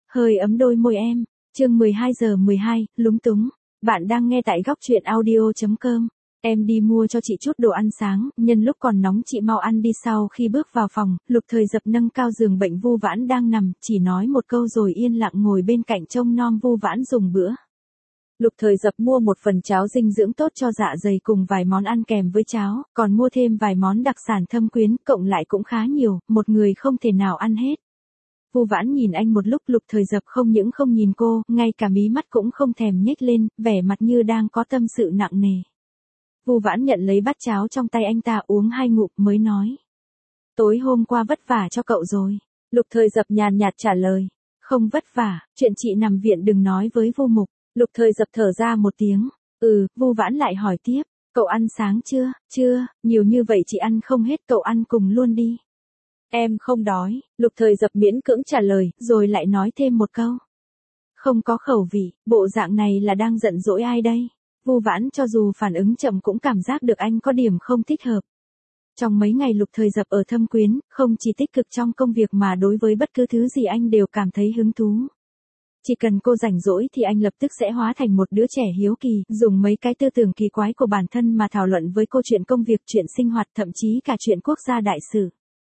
Hơi ấm đôi môi em. Chương 12:12, lúng túng. Bạn đang nghe tại góc truyện audio.com. Em đi mua cho chị chút đồ ăn sáng, nhân lúc còn nóng chị mau ăn đi. Sau khi bước vào phòng, Lục Thời Dập nâng cao giường bệnh Vu Vãn đang nằm, chỉ nói một câu rồi yên lặng ngồi bên cạnh trông nom Vu Vãn dùng bữa. Lục Thời Dập mua một phần cháo dinh dưỡng tốt cho dạ dày cùng vài món ăn kèm với cháo, còn mua thêm vài món đặc sản Thâm Quyến, cộng lại cũng khá nhiều, một người không thể nào ăn hết. Vu Vãn nhìn anh một lúc, Lục Thời Dập không những không nhìn cô, ngay cả mí mắt cũng không thèm nhếch lên, vẻ mặt như đang có tâm sự nặng nề. Vu Vãn nhận lấy bát cháo trong tay anh ta uống 2 ngụm mới nói. Tối hôm qua vất vả cho cậu rồi. Lục Thời Dập nhàn nhạt trả lời. Không vất vả, chuyện chị nằm viện đừng nói với Vu Mục. Lục Thời Dập thở ra một tiếng. Vu Vãn lại hỏi tiếp. Cậu ăn sáng chưa? Chưa, nhiều như vậy chị ăn không hết, cậu ăn cùng luôn đi. Em không đói, Lục Thời Dập miễn cưỡng trả lời, rồi lại nói thêm một câu. Không có khẩu vị, bộ dạng này là đang giận dỗi ai đây? Vu Vãn cho dù phản ứng chậm cũng cảm giác được anh có điểm không thích hợp. Trong mấy ngày Lục Thời Dập ở Thâm Quyến, không chỉ tích cực trong công việc mà đối với bất cứ thứ gì anh đều cảm thấy hứng thú. Chỉ cần cô rảnh rỗi thì anh lập tức sẽ hóa thành một đứa trẻ hiếu kỳ, dùng mấy cái tư tưởng kỳ quái của bản thân mà thảo luận với cô chuyện công việc, chuyện sinh hoạt, thậm chí cả chuyện quốc gia đại sự.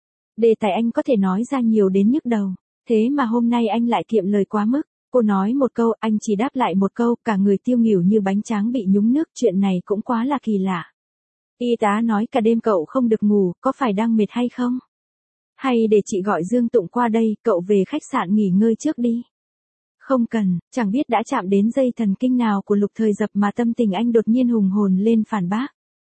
Đề tài anh có thể nói ra nhiều đến nhức đầu, thế mà hôm nay anh lại kiệm lời quá mức. Cô nói một câu, anh chỉ đáp lại một câu, cả người tiêu nghỉu như bánh tráng bị nhúng nước, chuyện này cũng quá là kỳ lạ. Y tá nói cả đêm cậu không được ngủ, có phải đang mệt hay không? Hay để chị gọi Dương Tụng qua đây, cậu về khách sạn nghỉ ngơi trước đi. Không cần, chẳng biết đã chạm đến dây thần kinh nào của Lục Thời Dập mà tâm tình anh đột nhiên hùng hồn lên phản bác.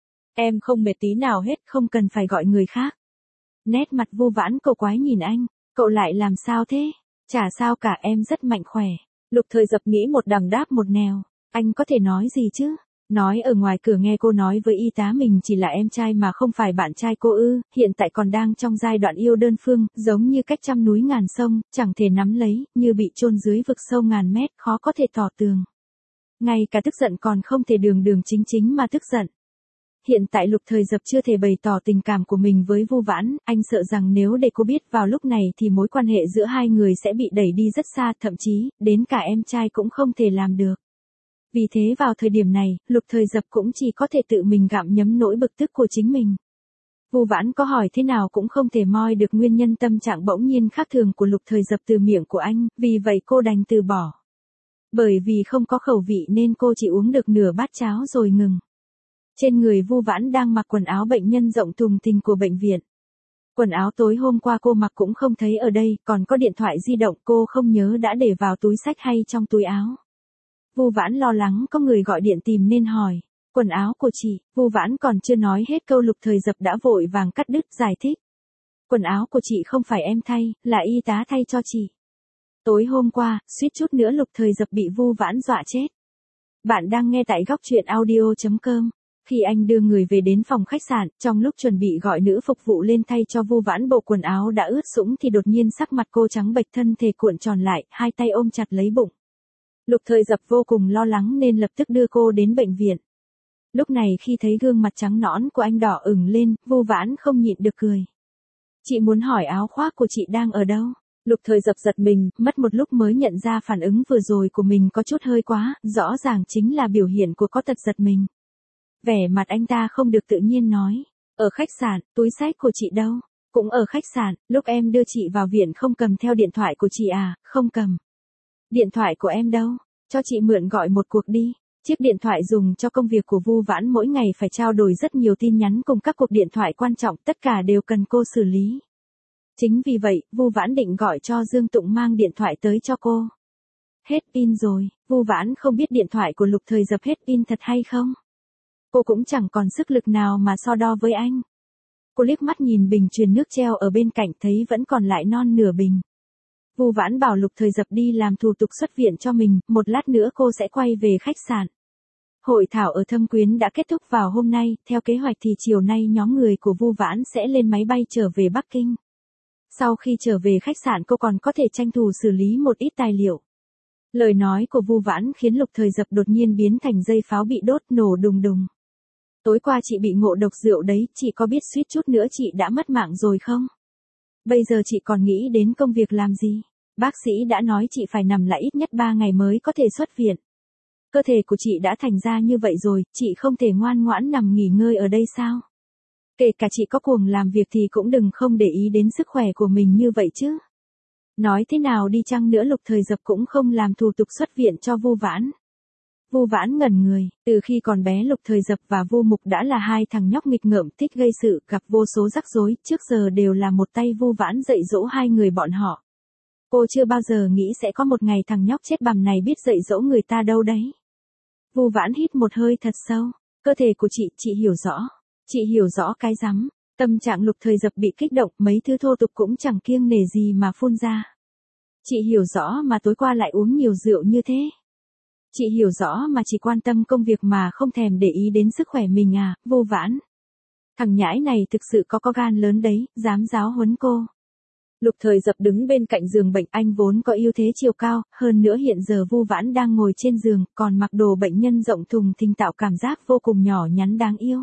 Em không mệt tí nào hết, không cần phải gọi người khác. Nét mặt Vu Vãn cổ quái nhìn anh, cậu lại làm sao thế? Chả sao cả, em rất mạnh khỏe. Lục Thời Dập nghĩ một đằng đáp một nẻo, anh có thể nói gì chứ? Nói ở ngoài cửa nghe cô nói với y tá mình chỉ là em trai mà không phải bạn trai cô ư, hiện tại còn đang trong giai đoạn yêu đơn phương, giống như cách trăm núi ngàn sông, chẳng thể nắm lấy, như bị chôn dưới vực sâu ngàn mét, khó có thể tỏ tường. Ngay cả tức giận còn không thể đường đường chính chính mà tức giận. Hiện tại Lục Thời Dập chưa thể bày tỏ tình cảm của mình với Vu Vãn, anh sợ rằng nếu để cô biết vào lúc này thì mối quan hệ giữa hai người sẽ bị đẩy đi rất xa, thậm chí, đến cả em trai cũng không thể làm được. Vì thế vào thời điểm này, Lục Thời Dập cũng chỉ có thể tự mình gặm nhấm nỗi bực tức của chính mình. Vu Vãn có hỏi thế nào cũng không thể moi được nguyên nhân tâm trạng bỗng nhiên khác thường của Lục Thời Dập từ miệng của anh, vì vậy cô đành từ bỏ. Bởi vì không có khẩu vị nên cô chỉ uống được nửa bát cháo rồi ngừng. Trên người Vu Vãn đang mặc quần áo bệnh nhân rộng thùng thình của bệnh viện. Quần áo tối hôm qua cô mặc cũng không thấy ở đây, còn có điện thoại di động cô không nhớ đã để vào túi xách hay trong túi áo. Vu Vãn lo lắng có người gọi điện tìm nên hỏi, quần áo của chị. Vu Vãn còn chưa nói hết câu Lục Thời Dập đã vội vàng cắt đứt giải thích. Quần áo của chị không phải em thay, là y tá thay cho chị. Tối hôm qua, suýt chút nữa Lục Thời Dập bị Vu Vãn dọa chết. Bạn đang nghe tại góc truyện audio.com. Khi anh đưa người về đến phòng khách sạn, trong lúc chuẩn bị gọi nữ phục vụ lên thay cho Vu Vãn bộ quần áo đã ướt sũng thì đột nhiên sắc mặt cô trắng bệch, thân thể cuộn tròn lại, hai tay ôm chặt lấy bụng. Lục Thời Dập vô cùng lo lắng nên lập tức đưa cô đến bệnh viện. Lúc này khi thấy gương mặt trắng nõn của anh đỏ ửng lên, Vu Vãn không nhịn được cười. Chị muốn hỏi áo khoác của chị đang ở đâu? Lục Thời Dập giật mình, mất một lúc mới nhận ra phản ứng vừa rồi của mình có chút hơi quá, rõ ràng chính là biểu hiện của có tật giật mình. Vẻ mặt anh ta không được tự nhiên nói. Ở khách sạn, túi xách của chị đâu? Cũng ở khách sạn, lúc em đưa chị vào viện không cầm theo điện thoại của chị à? Không cầm. Điện thoại của em đâu? Cho chị mượn gọi một cuộc đi. Chiếc điện thoại dùng cho công việc của Vu Vãn mỗi ngày phải trao đổi rất nhiều tin nhắn cùng các cuộc điện thoại quan trọng, tất cả đều cần cô xử lý. Chính vì vậy, Vu Vãn định gọi cho Dương Tụng mang điện thoại tới cho cô. Hết pin rồi, Vu Vãn không biết điện thoại của Lục Thời Dập hết pin thật hay không. Cô cũng chẳng còn sức lực nào mà so đo với anh. Cô liếc mắt nhìn bình truyền nước treo ở bên cạnh thấy vẫn còn lại non nửa bình. Vu Vãn bảo Lục Thời Dập đi làm thủ tục xuất viện cho mình, một lát nữa cô sẽ quay về khách sạn. Hội thảo ở Thâm Quyến đã kết thúc vào hôm nay, theo kế hoạch thì chiều nay nhóm người của Vu Vãn sẽ lên máy bay trở về Bắc Kinh. Sau khi trở về khách sạn cô còn có thể tranh thủ xử lý một ít tài liệu. Lời nói của Vu Vãn khiến Lục Thời Dập đột nhiên biến thành dây pháo bị đốt nổ đùng đùng. Tối qua chị bị ngộ độc rượu đấy, chị có biết suýt chút nữa chị đã mất mạng rồi không? Bây giờ chị còn nghĩ đến công việc làm gì? Bác sĩ đã nói chị phải nằm lại ít nhất 3 ngày mới có thể xuất viện. Cơ thể của chị đã thành ra như vậy rồi, chị không thể ngoan ngoãn nằm nghỉ ngơi ở đây sao? Kể cả chị có cuồng làm việc thì cũng đừng không để ý đến sức khỏe của mình như vậy chứ. Nói thế nào đi chăng nữa Lục Thời Dập cũng không làm thủ tục xuất viện cho Vu Vãn. Vu Vãn ngẩn người, từ khi còn bé Lục Thời Dập và Vu Mục đã là hai thằng nhóc nghịch ngợm thích gây sự, gặp vô số rắc rối, trước giờ đều là một tay Vu Vãn dạy dỗ hai người bọn họ. Cô chưa bao giờ nghĩ sẽ có một ngày thằng nhóc chết bằm này biết dạy dỗ người ta đâu đấy. Vu Vãn hít một hơi thật sâu, cơ thể của chị hiểu rõ. Chị hiểu rõ cái rắm, tâm trạng Lục Thời Dập bị kích động, mấy thứ thô tục cũng chẳng kiêng nể gì mà phun ra. Chị hiểu rõ mà tối qua lại uống nhiều rượu như thế. Chị hiểu rõ mà chỉ quan tâm công việc mà không thèm để ý đến sức khỏe mình à, Vu Vãn. Thằng nhãi này thực sự có gan lớn đấy, dám giáo huấn cô. Lục Thời Dập đứng bên cạnh giường bệnh, anh vốn có ưu thế chiều cao, hơn nữa hiện giờ Vu Vãn đang ngồi trên giường, còn mặc đồ bệnh nhân rộng thùng thình tạo cảm giác vô cùng nhỏ nhắn đáng yêu.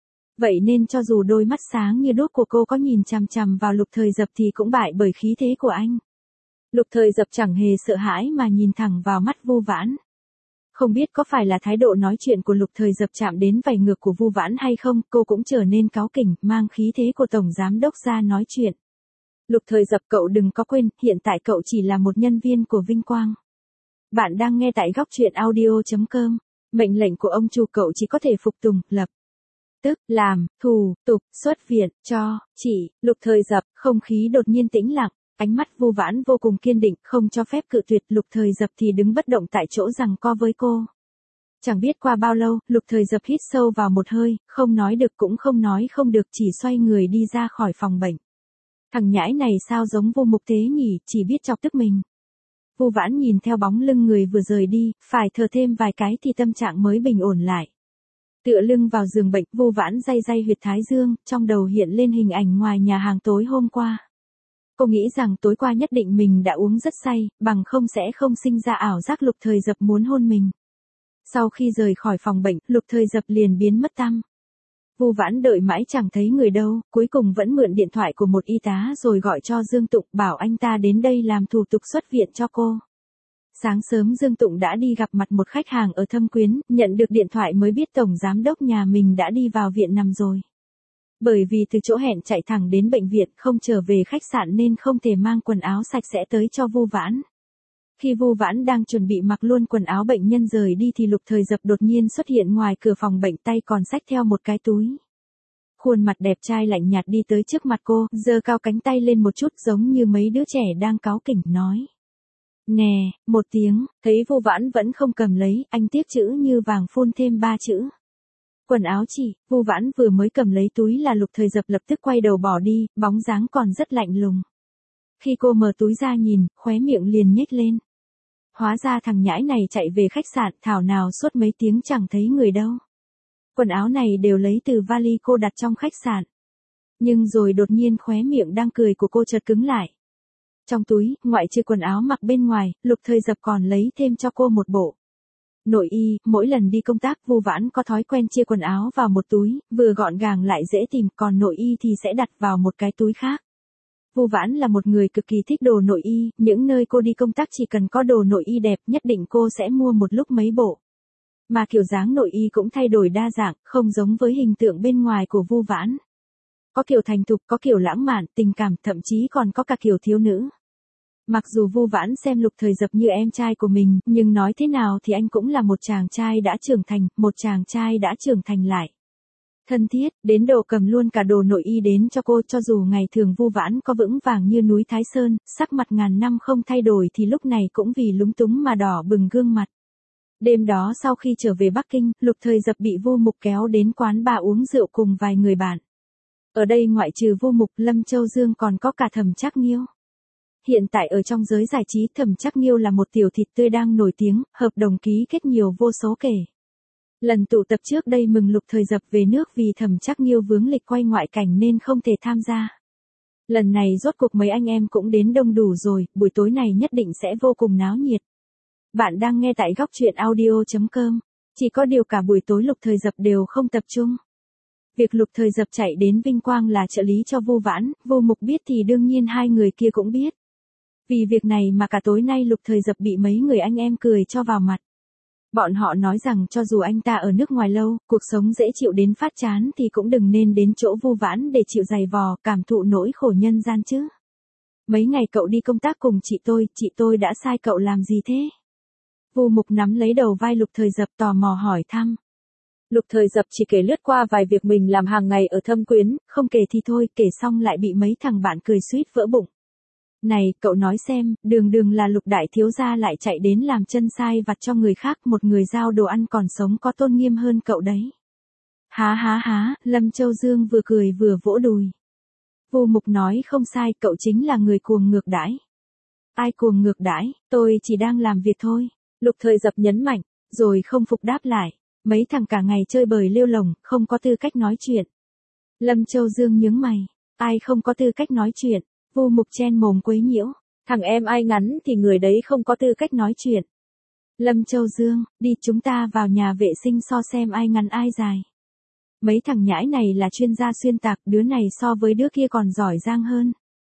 Vậy nên cho dù đôi mắt sáng như đuốc của cô có nhìn chằm chằm vào Lục Thời Dập thì cũng bại bởi khí thế của anh. Lục Thời Dập chẳng hề sợ hãi mà nhìn thẳng vào mắt Vu Vãn. Không biết có phải là thái độ nói chuyện của Lục Thời Dập chạm đến vảy ngược của Vu Vãn hay không, cô cũng trở nên cáu kỉnh, mang khí thế của tổng giám đốc ra nói chuyện. Lục Thời Dập, cậu đừng có quên, hiện tại cậu chỉ là một nhân viên của Vinh Quang. Bạn đang nghe tại góc truyện audio.com. Mệnh lệnh của ông chủ cậu chỉ có thể phục tùng, lập tức làm, thủ tục xuất viện cho chị. Lục Thời Dập, không khí đột nhiên tĩnh lặng, ánh mắt Vu Vãn vô cùng kiên định, không cho phép cự tuyệt. Lục Thời Dập thì đứng bất động tại chỗ giằng co với cô. Chẳng biết qua bao lâu, Lục Thời Dập hít sâu vào một hơi, không nói được cũng không nói không được, chỉ xoay người đi ra khỏi phòng bệnh. Thằng nhãi này sao giống Vu Mục thế nhỉ, chỉ biết chọc tức mình. Vu Vãn nhìn theo bóng lưng người vừa rời đi, phải thở thêm vài cái thì tâm trạng mới bình ổn lại. Tựa lưng vào giường bệnh, Vu Vãn day day huyệt thái dương, trong đầu hiện lên hình ảnh ngoài nhà hàng tối hôm qua. Cô nghĩ rằng tối qua nhất định mình đã uống rất say, bằng không sẽ không sinh ra ảo giác Lục Thời Dập muốn hôn mình. Sau khi rời khỏi phòng bệnh, Lục Thời Dập liền biến mất tăm. Vu Vãn đợi mãi chẳng thấy người đâu, cuối cùng vẫn mượn điện thoại của một y tá rồi gọi cho Dương Tụng, bảo anh ta đến đây làm thủ tục xuất viện cho cô. Sáng sớm Dương Tụng đã đi gặp mặt một khách hàng ở Thâm Quyến, nhận được điện thoại mới biết tổng giám đốc nhà mình đã đi vào viện nằm rồi. Bởi vì từ chỗ hẹn chạy thẳng đến bệnh viện, không trở về khách sạn nên không thể mang quần áo sạch sẽ tới cho Vu Vãn. Khi Vu Vãn đang chuẩn bị mặc luôn quần áo bệnh nhân rời đi thì Lục Thời Dập đột nhiên xuất hiện ngoài cửa phòng bệnh, tay còn xách theo một cái túi. Khuôn mặt đẹp trai lạnh nhạt đi tới trước mặt cô, giơ cao cánh tay lên một chút giống như mấy đứa trẻ đang cáu kỉnh, nói. Nè, một tiếng, thấy Vu Vãn vẫn không cầm lấy, anh tiếc chữ như vàng phun thêm 3 chữ. Quần áo chị. Vu Vãn vừa mới cầm lấy túi là Lục Thời Dập lập tức quay đầu bỏ đi, bóng dáng còn rất lạnh lùng. Khi cô mở túi ra nhìn, khóe miệng liền nhếch lên. Hóa ra thằng nhãi này chạy về khách sạn, thảo nào suốt mấy tiếng chẳng thấy người đâu. Quần áo này đều lấy từ vali cô đặt trong khách sạn. Nhưng rồi đột nhiên khóe miệng đang cười của cô chợt cứng lại. Trong túi, ngoại trừ quần áo mặc bên ngoài, Lục Thời Dập còn lấy thêm cho cô một bộ nội y. Mỗi lần đi công tác, Vu Vãn có thói quen chia quần áo vào một túi, vừa gọn gàng lại dễ tìm, còn nội y thì sẽ đặt vào một cái túi khác. Vu Vãn là một người cực kỳ thích đồ nội y, những nơi cô đi công tác chỉ cần có đồ nội y đẹp, nhất định cô sẽ mua một lúc mấy bộ. Mà kiểu dáng nội y cũng thay đổi đa dạng, không giống với hình tượng bên ngoài của Vu Vãn. Có kiểu thành thục, có kiểu lãng mạn, tình cảm, thậm chí còn có cả kiểu thiếu nữ. Mặc dù Vu Vãn xem Lục Thời Dập như em trai của mình, nhưng nói thế nào thì anh cũng là một chàng trai đã trưởng thành, một chàng trai đã trưởng thành lại. Thân thiết, đến độ cầm luôn cả đồ nội y đến cho cô, cho dù ngày thường Vu Vãn có vững vàng như núi Thái Sơn, sắc mặt ngàn năm không thay đổi thì lúc này cũng vì lúng túng mà đỏ bừng gương mặt. Đêm đó sau khi trở về Bắc Kinh, Lục Thời Dập bị Vu Mục kéo đến quán bar uống rượu cùng vài người bạn. Ở đây ngoại trừ Vu Mục, Lâm Châu Dương còn có cả Thẩm Trác Nghiêu. Hiện tại ở trong giới giải trí, Thẩm Trác Nghiêu là một tiểu thịt tươi đang nổi tiếng, hợp đồng ký kết nhiều vô số kể. Lần tụ tập trước đây mừng Lục Thời Dập về nước vì Thẩm Trác Nghiêu vướng lịch quay ngoại cảnh nên không thể tham gia. Lần này rốt cuộc mấy anh em cũng đến đông đủ rồi, buổi tối này nhất định sẽ vô cùng náo nhiệt. Bạn đang nghe tại góc truyện audio.com. Chỉ có điều cả buổi tối Lục Thời Dập đều không tập trung. Việc Lục Thời Dập chạy đến Vinh Quang là trợ lý cho Vu Vãn, Vu Mục biết thì đương nhiên hai người kia cũng biết. Vì việc này mà cả tối nay Lục Thời Dập bị mấy người anh em cười cho vào mặt. Bọn họ nói rằng cho dù anh ta ở nước ngoài lâu, cuộc sống dễ chịu đến phát chán thì cũng đừng nên đến chỗ Vu Vãn để chịu giày vò, cảm thụ nỗi khổ nhân gian chứ. Mấy ngày cậu đi công tác cùng chị tôi đã sai cậu làm gì thế? Vu Mục nắm lấy đầu vai Lục Thời Dập tò mò hỏi thăm. Lục Thời Dập chỉ kể lướt qua vài việc mình làm hàng ngày ở Thâm Quyến, không kể thì thôi, kể xong lại bị mấy thằng bạn cười suýt vỡ bụng. Này, cậu nói xem, đường là Lục đại thiếu gia lại chạy đến làm chân sai vặt cho người khác, một người giao đồ ăn còn sống có tôn nghiêm hơn cậu đấy. Há, Lâm Châu Dương vừa cười vừa vỗ đùi. Vu Mục nói không sai, cậu chính là người cuồng ngược đãi. Ai cuồng ngược đãi, tôi chỉ đang làm việc thôi. Lục Thời Dập nhấn mạnh, rồi không phục đáp lại. Mấy thằng cả ngày chơi bời lêu lồng, không có tư cách nói chuyện. Lâm Châu Dương nhướng mày, ai không có tư cách nói chuyện? Vu Mục chen mồm quấy nhiễu, thằng em ai ngắn thì người đấy không có tư cách nói chuyện. Lâm Châu Dương, đi chúng ta vào nhà vệ sinh so xem ai ngắn ai dài. Mấy thằng nhãi này là chuyên gia xuyên tạc, đứa này so với đứa kia còn giỏi giang hơn.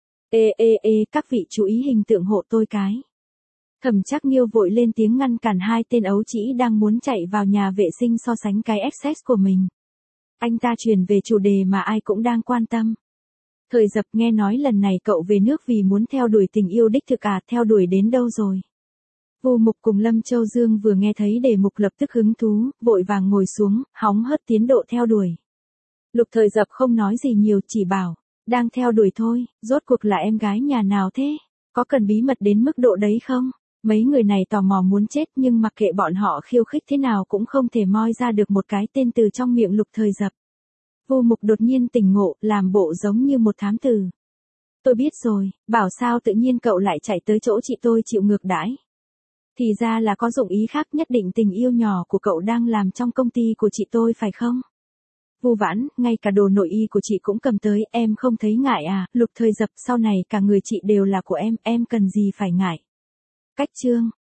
Ê, các vị chú ý hình tượng hộ tôi cái. Thẩm Trác Nghiêu vội lên tiếng ngăn cản hai tên ấu trĩ đang muốn chạy vào nhà vệ sinh so sánh cái XS của mình. Anh ta chuyển về chủ đề mà ai cũng đang quan tâm. Thời Dập, nghe nói lần này cậu về nước vì muốn theo đuổi tình yêu đích thực à, theo đuổi đến đâu rồi? Vu Mục cùng Lâm Châu Dương vừa nghe thấy đề mục lập tức hứng thú, vội vàng ngồi xuống, hóng hớt tiến độ theo đuổi. Lục Thời Dập không nói gì nhiều, chỉ bảo, đang theo đuổi thôi, rốt cuộc là em gái nhà nào thế? Có cần bí mật đến mức độ đấy không? Mấy người này tò mò muốn chết nhưng mặc kệ bọn họ khiêu khích thế nào cũng không thể moi ra được một cái tên từ trong miệng Lục Thời Dập. Vu Mục đột nhiên tỉnh ngộ, làm bộ giống như một thám tử. Tôi biết rồi, bảo sao tự nhiên cậu lại chạy tới chỗ chị tôi chịu ngược đãi. Thì ra là có dụng ý khác, nhất định tình yêu nhỏ của cậu đang làm trong công ty của chị tôi phải không? Vu Vãn, ngay cả đồ nội y của chị cũng cầm tới, em không thấy ngại à? Lục Thời Dập, sau này cả người chị đều là của em cần gì phải ngại. Cách chương